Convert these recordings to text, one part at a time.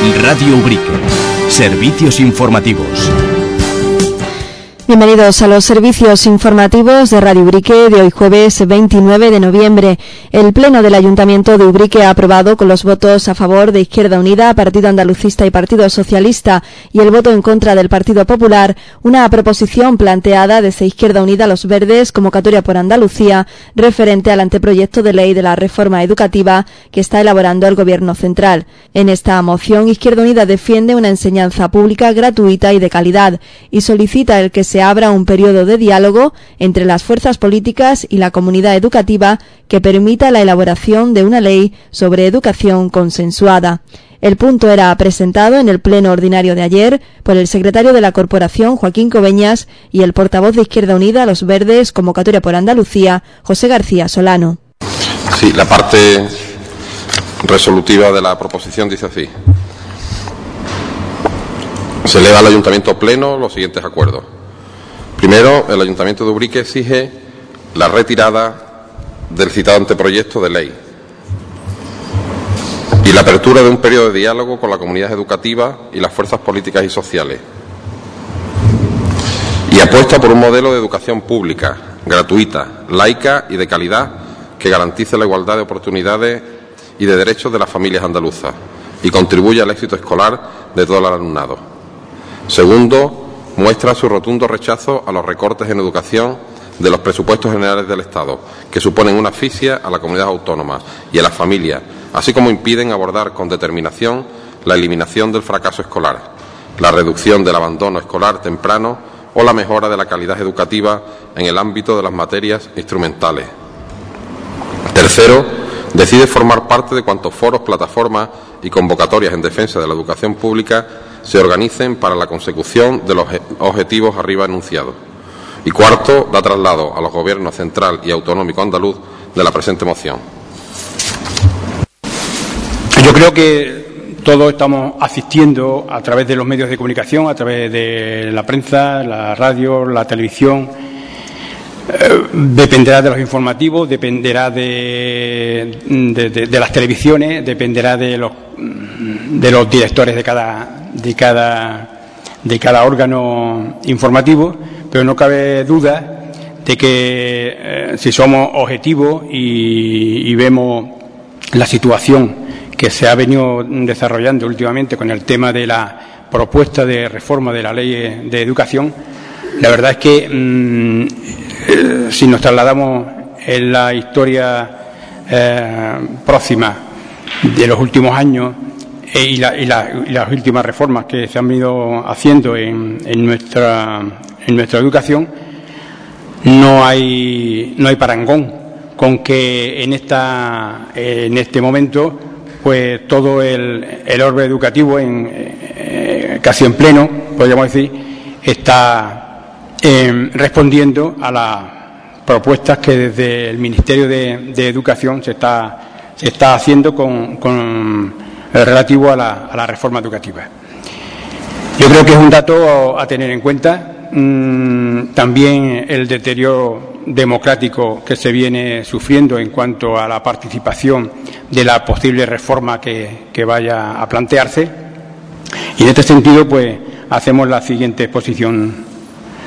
Radio Ubrique. Servicios informativos. Bienvenidos a los servicios informativos de Radio Ubrique de hoy jueves 29 de noviembre. El Pleno del Ayuntamiento de Ubrique ha aprobado con los votos a favor de Izquierda Unida, Partido Andalucista y Partido Socialista y el voto en contra del Partido Popular una proposición planteada desde Izquierda Unida a los Verdes, Convocatoria por Andalucía, referente al anteproyecto de ley de la reforma educativa que está elaborando el Gobierno central. En esta moción, Izquierda Unida defiende una enseñanza pública gratuita y de calidad y solicita el que se abra un periodo de diálogo entre las fuerzas políticas y la comunidad educativa que permita la elaboración de una ley sobre educación consensuada. El punto era presentado en el pleno ordinario de ayer por el secretario de la Corporación, Joaquín Coveñas, y el portavoz de Izquierda Unida a los Verdes, Convocatoria por Andalucía, José García Solano. Sí, la parte resolutiva de la proposición dice así: se eleva al Ayuntamiento Pleno los siguientes acuerdos. Primero, el Ayuntamiento de Ubrique exige la retirada del citado anteproyecto de ley y la apertura de un periodo de diálogo con la comunidad educativa y las fuerzas políticas y sociales, y apuesta por un modelo de educación pública, gratuita, laica y de calidad que garantice la igualdad de oportunidades y de derechos de las familias andaluzas y contribuya al éxito escolar de todo el alumnado. Segundo, muestra su rotundo rechazo a los recortes en educación de los presupuestos generales del Estado, que suponen una asfixia a la comunidad autónoma y a las familias, así como impiden abordar con determinación la eliminación del fracaso escolar, la reducción del abandono escolar temprano o la mejora de la calidad educativa en el ámbito de las materias instrumentales. Tercero, decide formar parte de cuantos foros, plataformas y convocatorias en defensa de la educación pública se organicen para la consecución de los objetivos arriba enunciados. Y cuarto, da traslado a los gobiernos central y autonómico andaluz de la presente moción. Yo creo que todos estamos asistiendo a través de los medios de comunicación, a través de la prensa, la radio, la televisión. Dependerá de los informativos, dependerá de las televisiones, dependerá de los directores de cada órgano informativo, pero no cabe duda de que si somos objetivos y vemos la situación que se ha venido desarrollando últimamente con el tema de la propuesta de reforma de la ley de educación, la verdad es que si nos trasladamos en la historia próxima de los últimos años y las últimas reformas que se han venido haciendo en nuestra educación, no hay parangón con que en este momento pues todo el orbe educativo casi en pleno, podríamos decir, está respondiendo a las propuestas que desde el Ministerio de Educación se está haciendo con relativo a la reforma educativa. Yo creo que es un dato a tener en cuenta. También el deterioro democrático que se viene sufriendo en cuanto a la participación de la posible reforma que vaya a plantearse. Y en este sentido, pues, hacemos la siguiente exposición.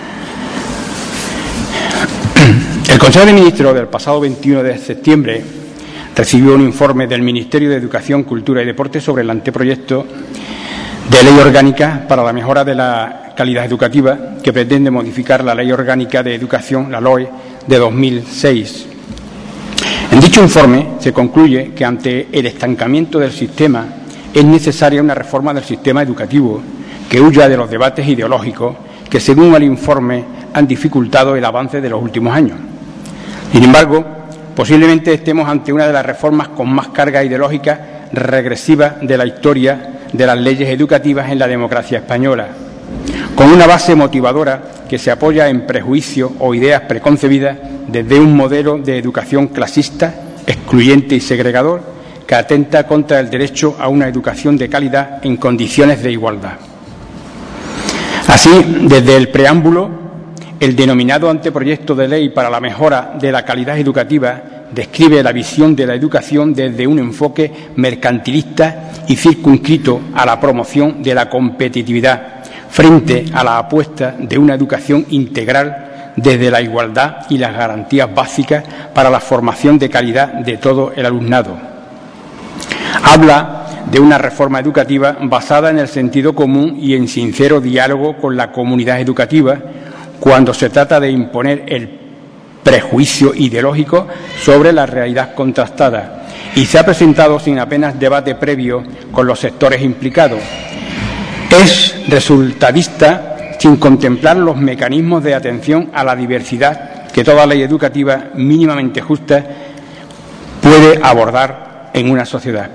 El Consejo de Ministros del pasado 21 de septiembre recibió un informe del Ministerio de Educación, Cultura y Deporte sobre el anteproyecto de ley orgánica para la mejora de la calidad educativa que pretende modificar la Ley Orgánica de Educación, la LOE, de 2006. En dicho informe se concluye que ante el estancamiento del sistema es necesaria una reforma del sistema educativo que huya de los debates ideológicos que, según el informe, han dificultado el avance de los últimos años. Sin embargo, posiblemente estemos ante una de las reformas con más carga ideológica regresiva de la historia de las leyes educativas en la democracia española, con una base motivadora que se apoya en prejuicios o ideas preconcebidas desde un modelo de educación clasista, excluyente y segregador, que atenta contra el derecho a una educación de calidad en condiciones de igualdad. Así, desde el preámbulo, el denominado anteproyecto de ley para la mejora de la calidad educativa describe la visión de la educación desde un enfoque mercantilista y circunscrito a la promoción de la competitividad, frente a la apuesta de una educación integral desde la igualdad y las garantías básicas para la formación de calidad de todo el alumnado. Habla de una reforma educativa basada en el sentido común y en sincero diálogo con la comunidad educativa cuando se trata de imponer el prejuicio ideológico sobre la realidad contrastada, y se ha presentado sin apenas debate previo con los sectores implicados. Es resultadista sin contemplar los mecanismos de atención a la diversidad que toda ley educativa mínimamente justa puede abordar en una sociedad.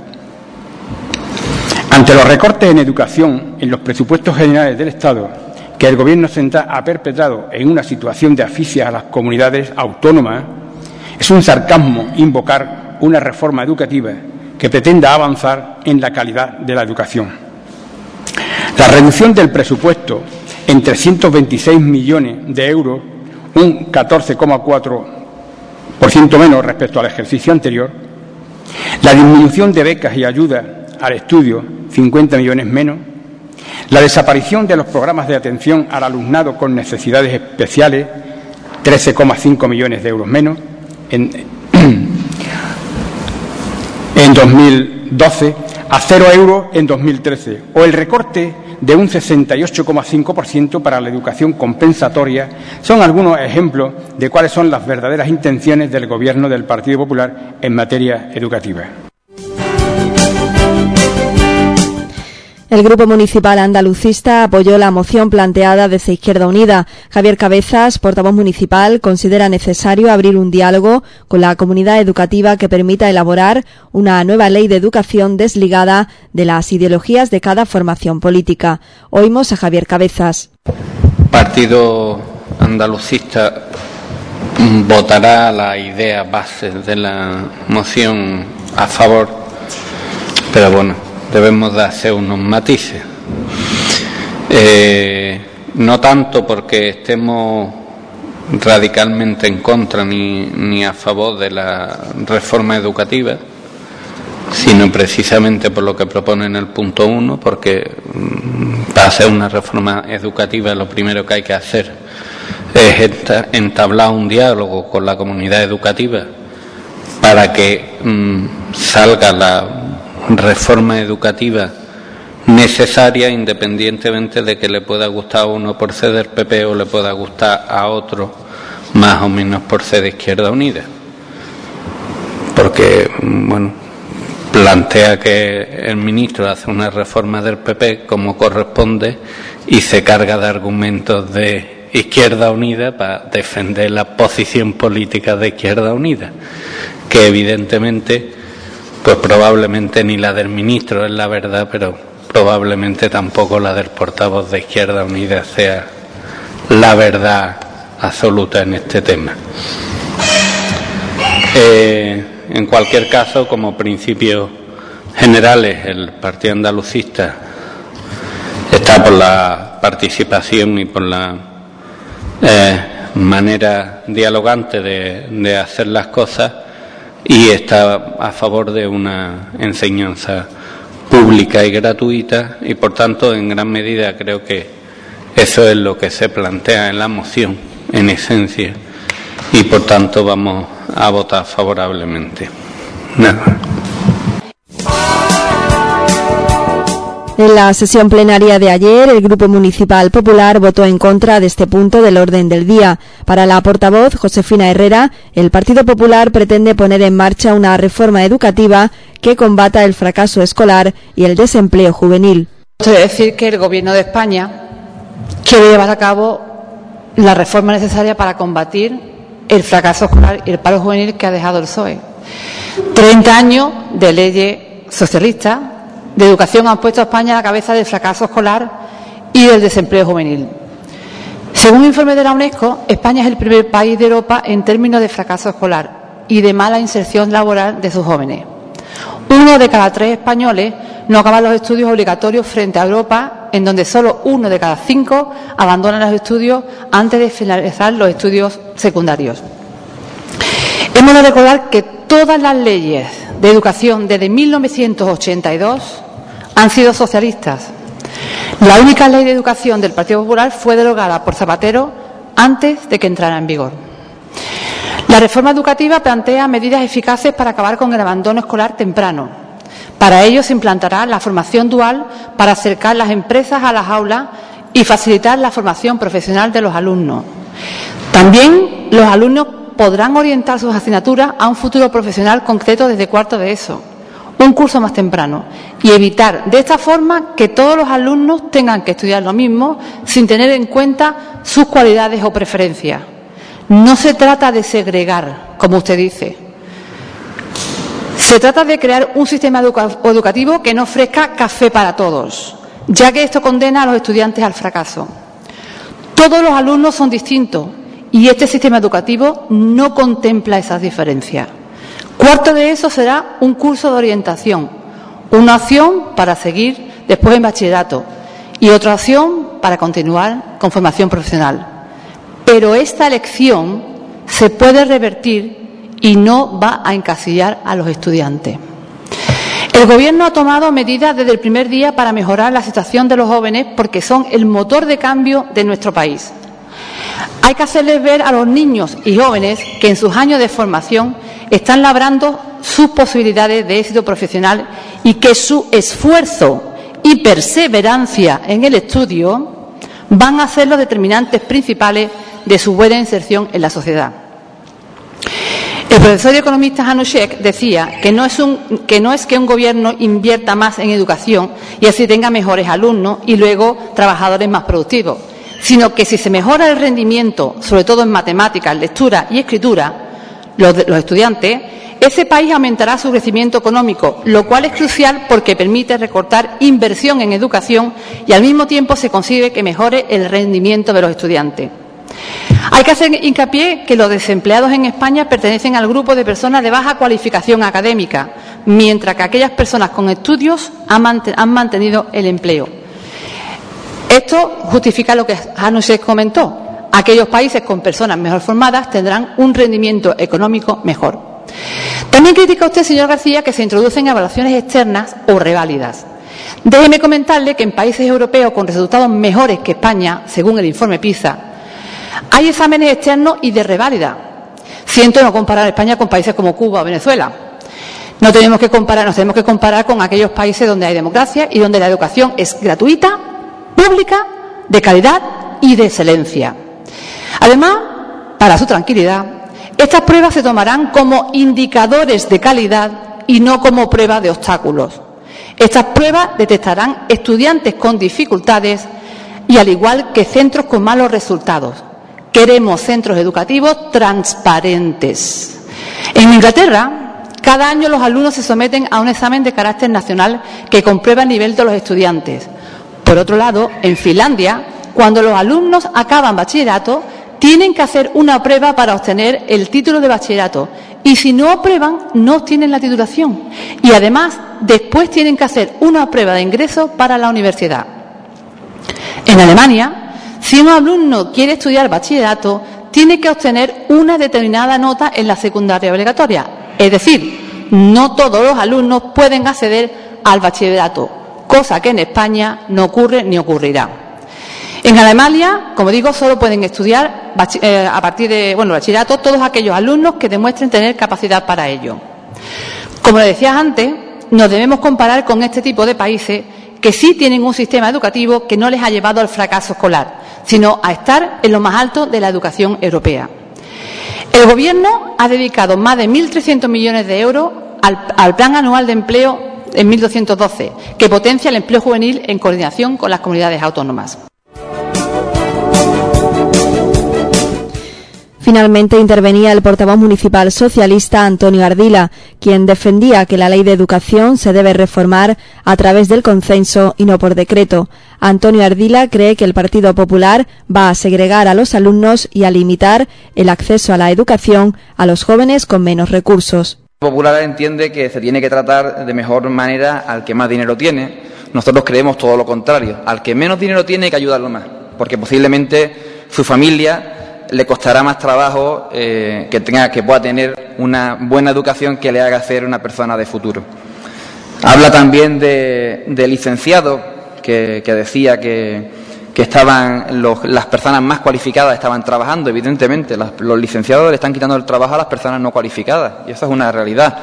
Ante los recortes en educación en los presupuestos generales del Estado que el Gobierno central ha perpetrado en una situación de asfixia a las comunidades autónomas, es un sarcasmo invocar una reforma educativa que pretenda avanzar en la calidad de la educación. La reducción del presupuesto en 326 millones de euros, un 14,4% menos respecto al ejercicio anterior, la disminución de becas y ayudas al estudio, 50 millones menos, la desaparición de los programas de atención al alumnado con necesidades especiales, 13,5 millones de euros menos en 2012, a 0 euros en 2013, o el recorte de un 68,5% para la educación compensatoria, son algunos ejemplos de cuáles son las verdaderas intenciones del Gobierno del Partido Popular en materia educativa. El Grupo Municipal Andalucista apoyó la moción planteada desde Izquierda Unida. Javier Cabezas, portavoz municipal, considera necesario abrir un diálogo con la comunidad educativa que permita elaborar una nueva ley de educación desligada de las ideologías de cada formación política. Oímos a Javier Cabezas. Partido Andalucista votará la idea base de la moción a favor, pero bueno, debemos de hacer unos matices. No tanto porque estemos radicalmente en contra ni a favor de la reforma educativa, sino precisamente por lo que propone en el punto 1, porque para hacer una reforma educativa lo primero que hay que hacer es entablar un diálogo con la comunidad educativa para que salga la reforma educativa necesaria, independientemente de que le pueda gustar a uno por ser del PP o le pueda gustar a otro más o menos por ser de Izquierda Unida, porque bueno, plantea que el ministro hace una reforma del PP como corresponde y se carga de argumentos de Izquierda Unida para defender la posición política de Izquierda Unida, que evidentemente pues probablemente ni la del ministro es la verdad, pero probablemente tampoco la del portavoz de Izquierda Unida sea la verdad absoluta en este tema. En cualquier caso, como principios generales, el Partido Andalucista está por la participación y por la manera dialogante de hacer las cosas, y está a favor de una enseñanza pública y gratuita, y por tanto en gran medida creo que eso es lo que se plantea en la moción en esencia, y por tanto vamos a votar favorablemente. Nada. En la sesión plenaria de ayer, el Grupo Municipal Popular votó en contra de este punto del orden del día. Para la portavoz, Josefina Herrera, el Partido Popular pretende poner en marcha una reforma educativa que combata el fracaso escolar y el desempleo juvenil. Quiero decir que el Gobierno de España quiere llevar a cabo la reforma necesaria para combatir el fracaso escolar y el paro juvenil que ha dejado el PSOE. 30 años de leyes socialistas de educación han puesto a España a la cabeza del fracaso escolar y del desempleo juvenil. Según un informe de la UNESCO, España es el primer país de Europa en términos de fracaso escolar y de mala inserción laboral de sus jóvenes. 1 de cada 3 españoles no acaba los estudios obligatorios frente a Europa, en donde solo 1 de cada 5 abandona los estudios antes de finalizar los estudios secundarios. Hemos de recordar que todas las leyes de educación desde 1982 han sido socialistas. La única ley de educación del Partido Popular fue derogada por Zapatero antes de que entrara en vigor. La reforma educativa plantea medidas eficaces para acabar con el abandono escolar temprano. Para ello se implantará la formación dual para acercar las empresas a las aulas y facilitar la formación profesional de los alumnos. También los alumnos podrán orientar sus asignaturas a un futuro profesional concreto desde cuarto de ESO, un curso más temprano, y evitar de esta forma que todos los alumnos tengan que estudiar lo mismo sin tener en cuenta sus cualidades o preferencias. No se trata de segregar, como usted dice. Se trata de crear un sistema educativo que no ofrezca café para todos, ya que esto condena a los estudiantes al fracaso. Todos los alumnos son distintos y este sistema educativo no contempla esas diferencias. Cuarto de ESO será un curso de orientación, una opción para seguir después en bachillerato y otra opción para continuar con formación profesional. Pero esta elección se puede revertir y no va a encasillar a los estudiantes. El Gobierno ha tomado medidas desde el primer día para mejorar la situación de los jóvenes porque son el motor de cambio de nuestro país. Hay que hacerles ver a los niños y jóvenes que en sus años de formación están labrando sus posibilidades de éxito profesional y que su esfuerzo y perseverancia en el estudio van a ser los determinantes principales de su buena inserción en la sociedad. El profesor y economista Hanushek decía que no es que un gobierno invierta más en educación y así tenga mejores alumnos y luego trabajadores más productivos, sino que si se mejora el rendimiento, sobre todo en matemáticas, lectura y escritura, los estudiantes, ese país aumentará su crecimiento económico, lo cual es crucial porque permite recortar inversión en educación y al mismo tiempo se consigue que mejore el rendimiento de los estudiantes. Hay que hacer hincapié que los desempleados en España pertenecen al grupo de personas de baja cualificación académica, mientras que aquellas personas con estudios han mantenido el empleo. Esto justifica lo que Hanushek comentó. Aquellos países con personas mejor formadas tendrán un rendimiento económico mejor. También critica usted, señor García, que se introducen evaluaciones externas o reválidas. Déjeme comentarle que en países europeos con resultados mejores que España, según el informe PISA, hay exámenes externos y de reválida. Siento no comparar España con países como Cuba o Venezuela. Nos tenemos que comparar con aquellos países donde hay democracia y donde la educación es gratuita, pública, de calidad y de excelencia. Además, para su tranquilidad, estas pruebas se tomarán como indicadores de calidad y no como pruebas de obstáculos. Estas pruebas detectarán estudiantes con dificultades y al igual que centros con malos resultados. Queremos centros educativos transparentes. En Inglaterra, cada año los alumnos se someten a un examen de carácter nacional que comprueba el nivel de los estudiantes. Por otro lado, en Finlandia, cuando los alumnos acaban bachillerato, tienen que hacer una prueba para obtener el título de bachillerato y si no aprueban, no obtienen la titulación. Y además, después tienen que hacer una prueba de ingreso para la universidad. En Alemania, si un alumno quiere estudiar bachillerato, tiene que obtener una determinada nota en la secundaria obligatoria. Es decir, no todos los alumnos pueden acceder al bachillerato, cosa que en España no ocurre ni ocurrirá. En Alemania, como digo, solo pueden estudiar a partir de bachillerato todos aquellos alumnos que demuestren tener capacidad para ello. Como le decía antes, nos debemos comparar con este tipo de países que sí tienen un sistema educativo que no les ha llevado al fracaso escolar, sino a estar en lo más alto de la educación europea. El Gobierno ha dedicado más de 1.300 millones de euros al Plan Anual de Empleo en 1212, que potencia el empleo juvenil en coordinación con las comunidades autónomas. Finalmente intervenía el portavoz municipal socialista Antonio Ardila, quien defendía que la Ley de Educación se debe reformar a través del consenso y no por decreto. Antonio Ardila cree que el Partido Popular va a segregar a los alumnos y a limitar el acceso a la educación a los jóvenes con menos recursos. El Popular entiende que se tiene que tratar de mejor manera al que más dinero tiene. Nosotros creemos todo lo contrario. Al que menos dinero tiene hay que ayudarlo más, porque posiblemente su familia le costará más trabajo que pueda tener una buena educación que le haga ser una persona de futuro. Habla también de licenciados, que decía que las personas más cualificadas estaban trabajando. Evidentemente, los licenciados le están quitando el trabajo a las personas no cualificadas, y eso es una realidad.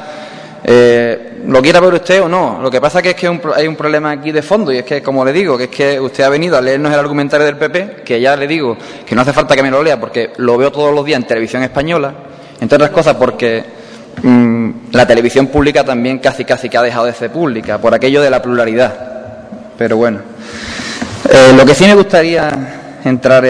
Lo quiera ver usted o no, lo que pasa es que hay un problema aquí de fondo, y es que, como le digo, que es que usted ha venido a leernos el argumentario del PP, que ya le digo que no hace falta que me lo lea porque lo veo todos los días en televisión española, entre otras cosas porque la televisión pública también casi que ha dejado de ser pública, por aquello de la pluralidad. Pero bueno, lo que sí me gustaría entrar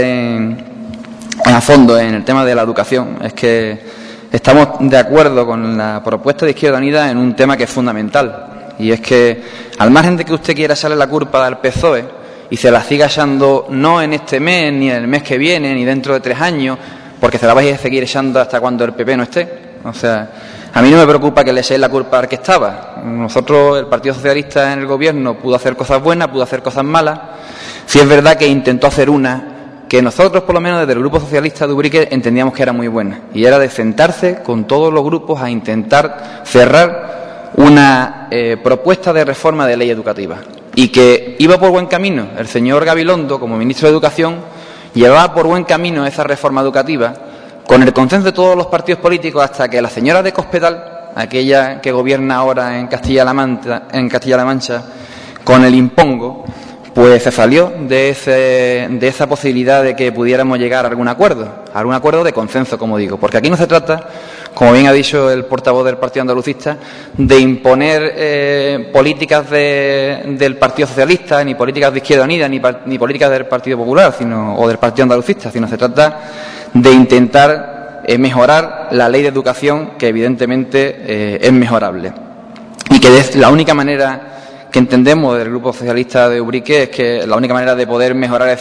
a fondo en el tema de la educación es que estamos de acuerdo con la propuesta de Izquierda Unida en un tema que es fundamental, y es que, al margen de que usted quiera echarle la culpa al PSOE y se la siga echando no en este mes, ni en el mes que viene, ni dentro de 3 años, porque se la vais a seguir echando hasta cuando el PP no esté. O sea, a mí no me preocupa que le echéis la culpa al que estaba. Nosotros, el Partido Socialista en el gobierno, pudo hacer cosas buenas, pudo hacer cosas malas. Sí es verdad que intentó hacer una que nosotros, por lo menos desde el Grupo Socialista de Ubrique, entendíamos que era muy buena, y era de sentarse con todos los grupos a intentar cerrar una propuesta de reforma de ley educativa, y que iba por buen camino. El señor Gabilondo, como ministro de Educación, llevaba por buen camino esa reforma educativa, con el consenso de todos los partidos políticos, hasta que la señora de Cospedal, aquella que gobierna ahora en Castilla-La Mancha, con el impongo, pues se salió de esa posibilidad de que pudiéramos llegar a algún acuerdo de consenso, como digo, porque aquí no se trata, como bien ha dicho el portavoz del Partido Andalucista, de imponer políticas del Partido Socialista, ni políticas de Izquierda Unida, ni políticas del Partido Popular o del Partido Andalucista, sino se trata de intentar mejorar la ley de educación, que evidentemente es mejorable, y que es la única manera que entendemos del Grupo Socialista de Ubrique, es que la única manera de poder mejorar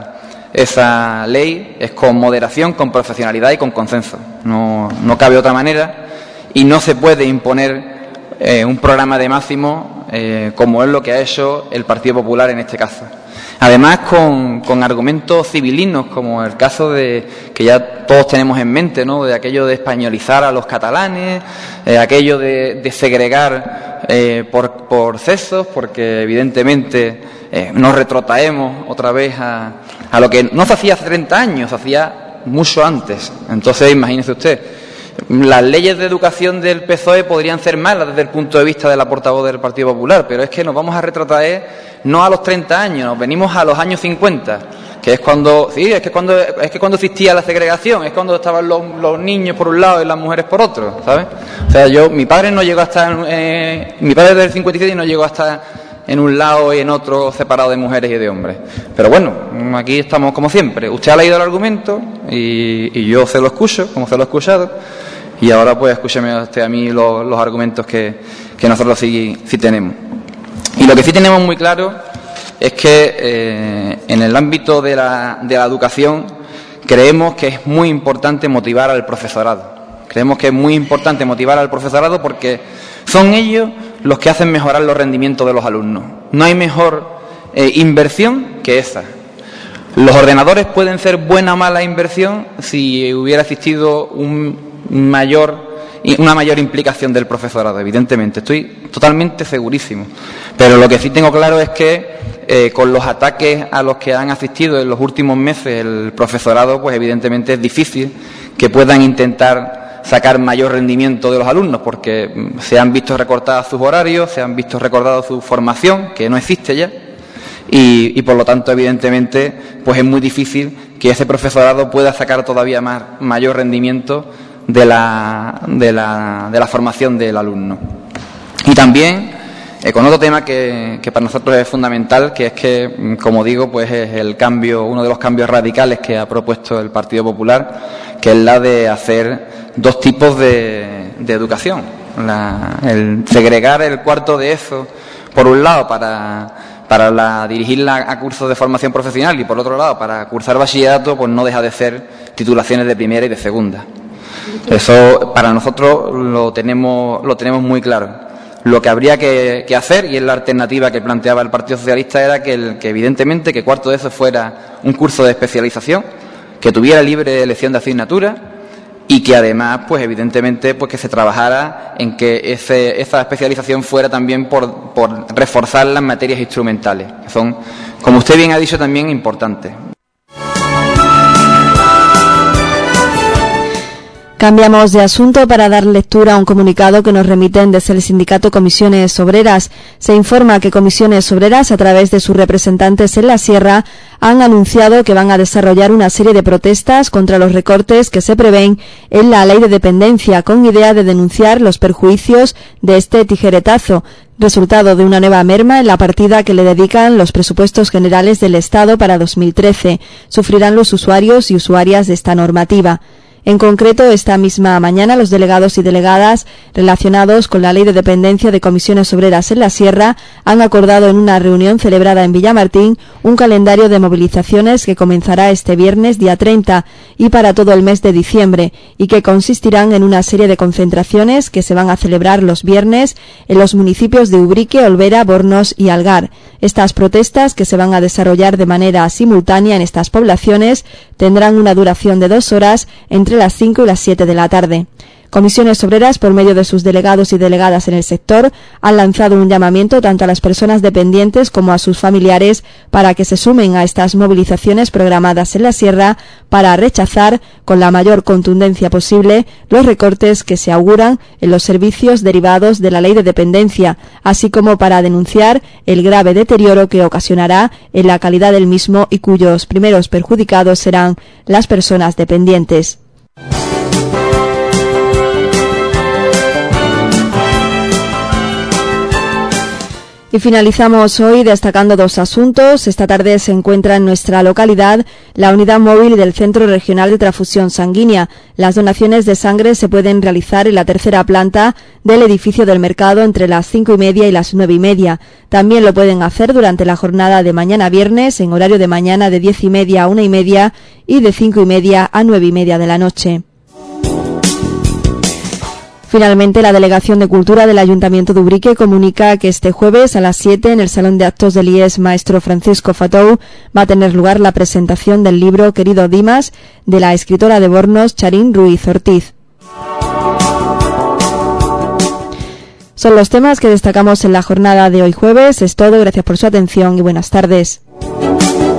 esa ley es con moderación, con profesionalidad y con consenso. No cabe otra manera, y no se puede imponer un programa de máximo como es lo que ha hecho el Partido Popular en este caso. Además, con argumentos civilinos, como el caso de que ya todos tenemos en mente, ¿no?, de aquello de españolizar a los catalanes, aquello de segregar por sexos, porque evidentemente nos retrotraemos otra vez a lo que no se hacía hace 30 años, se hacía mucho antes. Entonces, imagínese usted, las leyes de educación del PSOE podrían ser malas desde el punto de vista de la portavoz del Partido Popular, pero es que nos vamos a retrotraer no a los 30 años, nos venimos a los años 50, que es cuando existía la segregación, es cuando estaban los niños por un lado y las mujeres por otro, ¿sabes? O sea, mi padre no llegó hasta mi padre del 57 y no llegó hasta en un lado y en otro separado de mujeres y de hombres. Pero bueno, aquí estamos como siempre. Usted ha leído el argumento y yo se lo escucho, como se lo he escuchado, y ahora pues escúcheme usted a mí los argumentos que nosotros sí tenemos. Y lo que sí tenemos muy claro es que en el ámbito de la educación creemos que es muy importante motivar al profesorado. Creemos que es muy importante motivar al profesorado porque son ellos los que hacen mejorar los rendimientos de los alumnos. No hay mejor inversión que esa. Los ordenadores pueden ser buena o mala inversión si hubiera existido una mayor implicación del profesorado, evidentemente. Estoy totalmente segurísimo. Pero lo que sí tengo claro es que con los ataques a los que han asistido en los últimos meses el profesorado, pues evidentemente es difícil que puedan intentar sacar mayor rendimiento de los alumnos, porque se han visto recortados sus horarios, se han visto recortados su formación, que no existe ya, y por lo tanto, evidentemente, pues es muy difícil que ese profesorado pueda sacar todavía mayor rendimiento de la formación del alumno. Y también con otro tema que para nosotros es fundamental, que es que, como digo, pues es uno de los cambios radicales que ha propuesto el Partido Popular, que es la de hacer dos tipos de educación. El segregar el cuarto de ESO, por un lado, para dirigirla a cursos de formación profesional, y por otro lado, para cursar bachillerato, pues no deja de ser titulaciones de primera y de segunda. Eso para nosotros lo tenemos muy claro. Lo que habría que hacer, y es la alternativa que planteaba el Partido Socialista, era que evidentemente que cuarto de ESO fuera un curso de especialización, que tuviera libre elección de asignatura y que además, pues evidentemente, pues que se trabajara en que esa especialización fuera también por reforzar las materias instrumentales, que son, como usted bien ha dicho, también importantes. Cambiamos de asunto para dar lectura a un comunicado que nos remiten desde el sindicato Comisiones Obreras. Se informa que Comisiones Obreras, a través de sus representantes en la Sierra, han anunciado que van a desarrollar una serie de protestas contra los recortes que se prevén en la Ley de Dependencia, con idea de denunciar los perjuicios de este tijeretazo, resultado de una nueva merma en la partida que le dedican los presupuestos generales del Estado para 2013. Sufrirán los usuarios y usuarias de esta normativa. En concreto, esta misma mañana, los delegados y delegadas relacionados con la Ley de Dependencia de Comisiones Obreras en la Sierra han acordado en una reunión celebrada en Villamartín un calendario de movilizaciones que comenzará este viernes, día 30, y para todo el mes de diciembre, y que consistirán en una serie de concentraciones que se van a celebrar los viernes en los municipios de Ubrique, Olvera, Bornos y Algar. Estas protestas, que se van a desarrollar de manera simultánea en estas poblaciones, tendrán una duración de 2 horas entre las 5 y las 7 de la tarde. Comisiones Obreras, por medio de sus delegados y delegadas en el sector, han lanzado un llamamiento tanto a las personas dependientes como a sus familiares para que se sumen a estas movilizaciones programadas en la Sierra para rechazar con la mayor contundencia posible los recortes que se auguran en los servicios derivados de la Ley de Dependencia, así como para denunciar el grave deterioro que ocasionará en la calidad del mismo y cuyos primeros perjudicados serán las personas dependientes. Y finalizamos hoy destacando 2 asuntos. Esta tarde se encuentra en nuestra localidad la unidad móvil del Centro Regional de Transfusión Sanguínea. Las donaciones de sangre se pueden realizar en la 3ª planta del edificio del mercado entre las 5:30 y las 9:30. También lo pueden hacer durante la jornada de mañana viernes, en horario de mañana de 10:30 a 1:30 y de 5:30 a 9:30 de la noche. Finalmente, la Delegación de Cultura del Ayuntamiento de Ubrique comunica que este jueves a las 7 en el Salón de Actos del IES Maestro Francisco Fatou va a tener lugar la presentación del libro Querido Dimas de la escritora de Bornos, Charín Ruiz Ortiz. Son los temas que destacamos en la jornada de hoy jueves. Es todo, gracias por su atención y buenas tardes.